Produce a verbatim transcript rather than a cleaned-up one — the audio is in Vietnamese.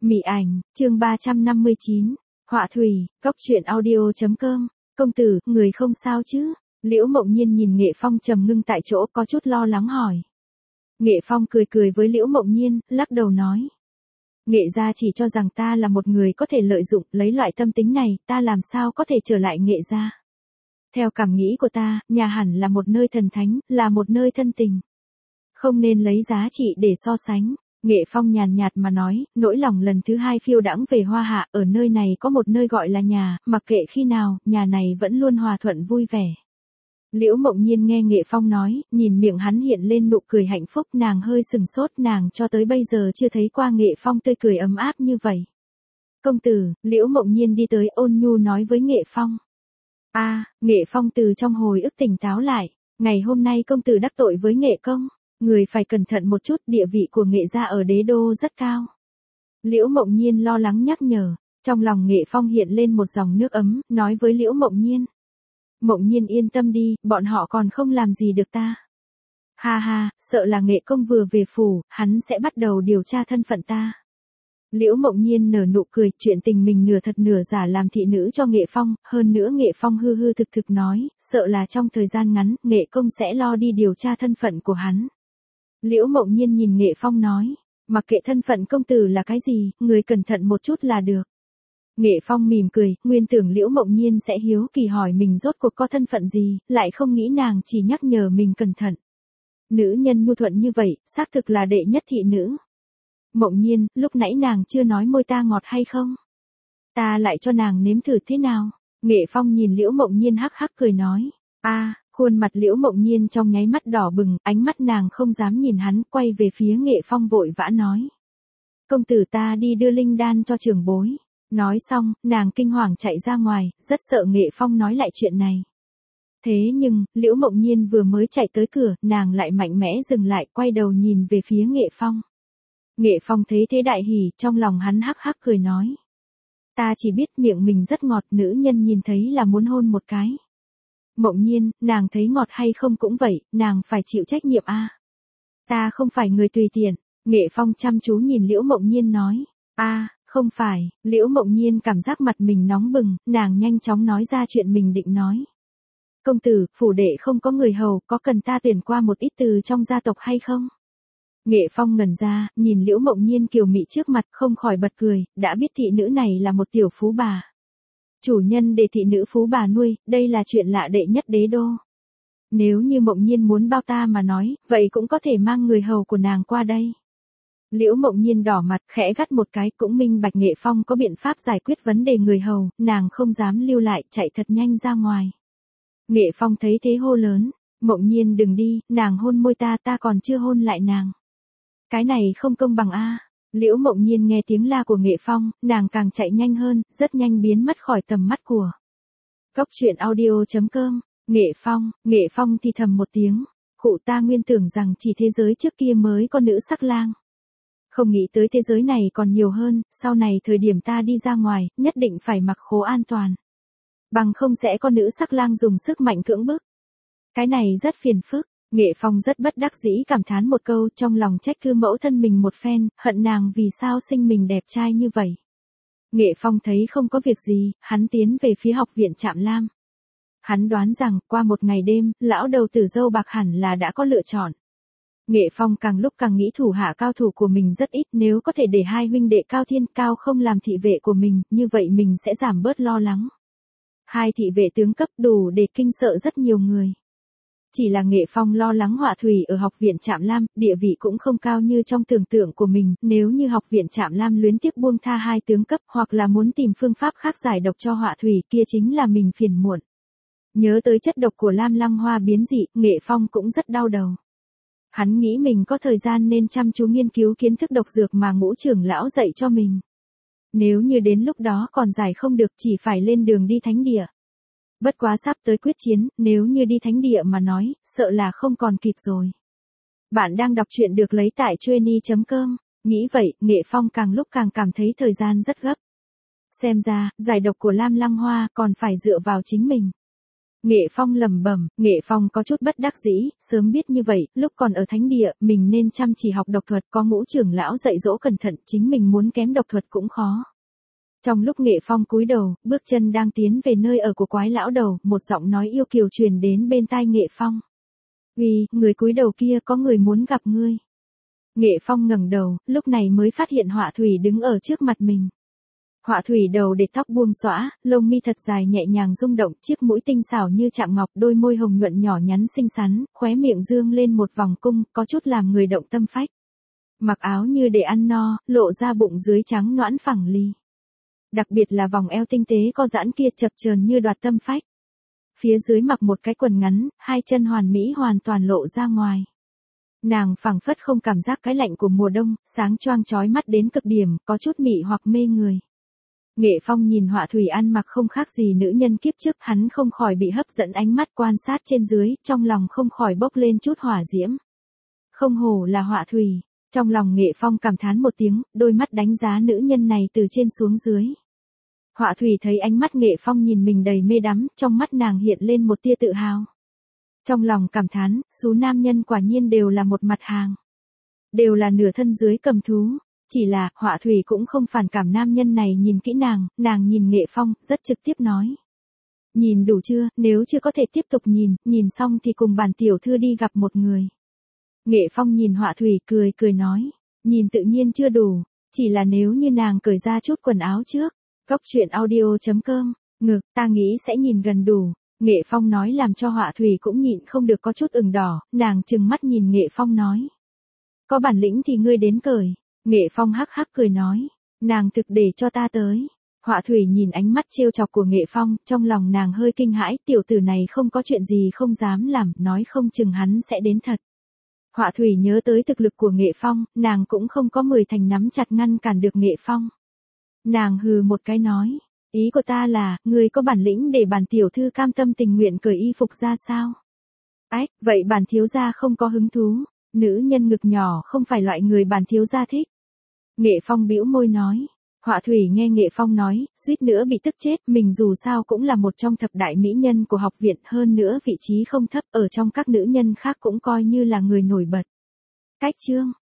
Mị ảnh, chương ba trăm năm mươi chín. Họa thủy, cốc truyện audio chấm com. Công tử, người không sao chứ? Liễu Mộng Nhiên nhìn Nghệ Phong trầm ngưng tại chỗ có chút lo lắng hỏi. Nghệ Phong cười cười với Liễu Mộng Nhiên, lắc đầu nói. Nghệ gia chỉ cho rằng ta là một người có thể lợi dụng, lấy loại tâm tính này, ta làm sao có thể trở lại Nghệ gia. Theo cảm nghĩ của ta, nhà hẳn là một nơi thần thánh, là một nơi thân tình. Không nên lấy giá trị để so sánh. Nghệ Phong nhàn nhạt mà nói, nỗi lòng lần thứ hai phiêu đãng về Hoa Hạ, ở nơi này có một nơi gọi là nhà, mặc kệ khi nào, nhà này vẫn luôn hòa thuận vui vẻ. Liễu Mộng Nhiên nghe Nghệ Phong nói, nhìn miệng hắn hiện lên nụ cười hạnh phúc, nàng hơi sừng sốt, nàng cho tới bây giờ chưa thấy qua Nghệ Phong tươi cười ấm áp như vậy. Công tử, Liễu Mộng Nhiên đi tới ôn nhu nói với Nghệ Phong. A, à, Nghệ Phong từ trong hồi ức tỉnh táo lại, ngày hôm nay công tử đắc tội với Nghệ công. Người phải cẩn thận một chút, địa vị của Nghệ gia ở đế đô rất cao. Liễu Mộng Nhiên lo lắng nhắc nhở, trong lòng Nghệ Phong hiện lên một dòng nước ấm, nói với Liễu Mộng Nhiên. Mộng Nhiên yên tâm đi, bọn họ còn không làm gì được ta. Ha ha, sợ là Nghệ công vừa về phủ, hắn sẽ bắt đầu điều tra thân phận ta. Liễu Mộng Nhiên nở nụ cười, chuyện tình mình nửa thật nửa giả làm thị nữ cho Nghệ Phong, hơn nữa Nghệ Phong hư hư thực thực nói, sợ là trong thời gian ngắn, Nghệ công sẽ lo đi điều tra thân phận của hắn. Liễu Mộng Nhiên nhìn Nghệ Phong nói, mặc kệ thân phận công tử là cái gì, người cẩn thận một chút là được. Nghệ Phong mỉm cười, nguyên tưởng Liễu Mộng Nhiên sẽ hiếu kỳ hỏi mình rốt cuộc có thân phận gì, lại không nghĩ nàng chỉ nhắc nhở mình cẩn thận. Nữ nhân nhu thuận như vậy, xác thực là đệ nhất thị nữ. Mộng Nhiên, lúc nãy nàng chưa nói môi ta ngọt hay không? Ta lại cho nàng nếm thử thế nào? Nghệ Phong nhìn Liễu Mộng Nhiên hắc hắc cười nói, a. À, khuôn mặt Liễu Mộng Nhiên trong nháy mắt đỏ bừng, ánh mắt nàng không dám nhìn hắn, quay về phía Nghệ Phong vội vã nói. Công tử ta đi đưa linh đan cho trưởng bối. Nói xong, nàng kinh hoàng chạy ra ngoài, rất sợ Nghệ Phong nói lại chuyện này. Thế nhưng, Liễu Mộng Nhiên vừa mới chạy tới cửa, nàng lại mạnh mẽ dừng lại, quay đầu nhìn về phía Nghệ Phong. Nghệ Phong thấy thế đại hỉ, trong lòng hắn hắc hắc cười nói. Ta chỉ biết miệng mình rất ngọt, nữ nhân nhìn thấy là muốn hôn một cái. Mộng Nhiên, nàng thấy ngọt hay không cũng vậy, nàng phải chịu trách nhiệm a. À. Ta không phải người tùy tiện. Nghệ Phong chăm chú nhìn Liễu Mộng Nhiên nói. A, à, không phải. Liễu Mộng Nhiên cảm giác mặt mình nóng bừng, nàng nhanh chóng nói ra chuyện mình định nói. Công tử, phủ đệ không có người hầu, có cần ta tuyển qua một ít từ trong gia tộc hay không? Nghệ Phong ngẩn ra, nhìn Liễu Mộng Nhiên kiều mị trước mặt, không khỏi bật cười, đã biết thị nữ này là một tiểu phú bà. Chủ nhân để thị nữ phú bà nuôi, đây là chuyện lạ đệ nhất đế đô. Nếu như Mộng Nhiên muốn bao ta mà nói, vậy cũng có thể mang người hầu của nàng qua đây. Liễu Mộng Nhiên đỏ mặt, khẽ gắt một cái, cũng minh bạch Nghệ Phong có biện pháp giải quyết vấn đề người hầu, nàng không dám lưu lại, chạy thật nhanh ra ngoài. Nghệ Phong thấy thế hô lớn, Mộng Nhiên đừng đi, nàng hôn môi ta, ta còn chưa hôn lại nàng. Cái này không công bằng a. À. Liễu Mộng Nhiên nghe tiếng la của Nghệ Phong, nàng càng chạy nhanh hơn, rất nhanh biến mất khỏi tầm mắt của. Cốc truyện audio chấm com. Nghệ Phong, Nghệ Phong thì thầm một tiếng, cụ ta nguyên tưởng rằng chỉ thế giới trước kia mới có nữ sắc lang. Không nghĩ tới thế giới này còn nhiều hơn, sau này thời điểm ta đi ra ngoài, nhất định phải mặc khố an toàn. Bằng không sẽ có nữ sắc lang dùng sức mạnh cưỡng bức. Cái này rất phiền phức. Nghệ Phong rất bất đắc dĩ cảm thán một câu, trong lòng trách cứ mẫu thân mình một phen, hận nàng vì sao sinh mình đẹp trai như vậy. Nghệ Phong thấy không có việc gì, hắn tiến về phía học viện Trạm Lam. Hắn đoán rằng, qua một ngày đêm, lão đầu tử dâu bạc hẳn là đã có lựa chọn. Nghệ Phong càng lúc càng nghĩ thủ hạ cao thủ của mình rất ít, nếu có thể để hai huynh đệ Cao Thiên Cao không làm thị vệ của mình, như vậy mình sẽ giảm bớt lo lắng. Hai thị vệ tướng cấp đủ để kinh sợ rất nhiều người. Chỉ là Nghệ Phong lo lắng họa thủy ở học viện Trạm Lam, địa vị cũng không cao như trong tưởng tượng của mình, nếu như học viện Trạm Lam luyến tiếc buông tha hai tướng cấp hoặc là muốn tìm phương pháp khác giải độc cho họa thủy kia chính là mình phiền muộn. Nhớ tới chất độc của Lam Lăng Hoa biến dị, Nghệ Phong cũng rất đau đầu. Hắn nghĩ mình có thời gian nên chăm chú nghiên cứu kiến thức độc dược mà ngũ trưởng lão dạy cho mình. Nếu như đến lúc đó còn giải không được chỉ phải lên đường đi thánh địa. Bất quá sắp tới quyết chiến, nếu như đi thánh địa mà nói, sợ là không còn kịp rồi. Bạn đang đọc truyện được lấy tại chueny chấm com. Nghĩ vậy, Nghệ Phong càng lúc càng cảm thấy thời gian rất gấp. Xem ra, giải độc của Lam Lăng Hoa còn phải dựa vào chính mình. Nghệ Phong lẩm bẩm, Nghệ Phong có chút bất đắc dĩ, sớm biết như vậy, lúc còn ở thánh địa, mình nên chăm chỉ học độc thuật, có ngũ trưởng lão dạy dỗ cẩn thận, chính mình muốn kém độc thuật cũng khó. Trong lúc Nghệ Phong cúi đầu, bước chân đang tiến về nơi ở của quái lão đầu, một giọng nói yêu kiều truyền đến bên tai Nghệ Phong. "Uy, người cúi đầu kia, có người muốn gặp ngươi." Nghệ Phong ngẩng đầu, lúc này mới phát hiện Họa Thủy đứng ở trước mặt mình. Họa Thủy đầu để tóc buông xõa, lông mi thật dài nhẹ nhàng rung động, chiếc mũi tinh xảo như chạm ngọc, đôi môi hồng nhuận nhỏ nhắn xinh xắn, khóe miệng dương lên một vòng cung, có chút làm người động tâm phách. Mặc áo như để ăn no, lộ ra bụng dưới trắng nõn phẳng lì. Đặc biệt là vòng eo tinh tế co giãn kia chập chờn như đoạt tâm phách. Phía dưới mặc một cái quần ngắn, hai chân hoàn mỹ hoàn toàn lộ ra ngoài. Nàng phảng phất không cảm giác cái lạnh của mùa đông, sáng choang chói mắt đến cực điểm, có chút mị hoặc mê người. Nghệ Phong nhìn Họa Thủy ăn mặc không khác gì nữ nhân kiếp trước, hắn không khỏi bị hấp dẫn ánh mắt quan sát trên dưới, trong lòng không khỏi bốc lên chút hỏa diễm. Không hổ là Họa Thủy, trong lòng Nghệ Phong cảm thán một tiếng, đôi mắt đánh giá nữ nhân này từ trên xuống dưới. Họa Thủy thấy ánh mắt Nghệ Phong nhìn mình đầy mê đắm, trong mắt nàng hiện lên một tia tự hào. Trong lòng cảm thán, số nam nhân quả nhiên đều là một mặt hàng. Đều là nửa thân dưới cầm thú. Chỉ là, Họa Thủy cũng không phản cảm nam nhân này nhìn kỹ nàng, nàng nhìn Nghệ Phong, rất trực tiếp nói. Nhìn đủ chưa, nếu chưa có thể tiếp tục nhìn, nhìn xong thì cùng bản tiểu thư đi gặp một người. Nghệ Phong nhìn Họa Thủy cười cười nói, nhìn tự nhiên chưa đủ, chỉ là nếu như nàng cởi ra chút quần áo trước. Góc truyện audio chấm com, ngực, ta nghĩ sẽ nhìn gần đủ. Nghệ Phong nói làm cho Họa Thủy cũng nhịn không được có chút ửng đỏ, nàng trừng mắt nhìn Nghệ Phong nói. Có bản lĩnh thì ngươi đến cởi. Nghệ Phong hắc hắc cười nói, nàng thực để cho ta tới. Họa Thủy nhìn ánh mắt trêu chọc của Nghệ Phong, trong lòng nàng hơi kinh hãi, tiểu tử này không có chuyện gì không dám làm, nói không chừng hắn sẽ đến thật. Họa Thủy nhớ tới thực lực của Nghệ Phong, nàng cũng không có mười thành nắm chặt ngăn cản được Nghệ Phong. Nàng hừ một cái nói, ý của ta là, ngươi có bản lĩnh để bản tiểu thư cam tâm tình nguyện cởi y phục ra sao? Ách, vậy bản thiếu gia không có hứng thú, nữ nhân ngực nhỏ không phải loại người bản thiếu gia thích. Nghệ Phong bĩu môi nói, Họa Thủy nghe Nghệ Phong nói, suýt nữa bị tức chết, mình dù sao cũng là một trong thập đại mỹ nhân của học viện, hơn nữa vị trí không thấp, ở trong các nữ nhân khác cũng coi như là người nổi bật. Cách chương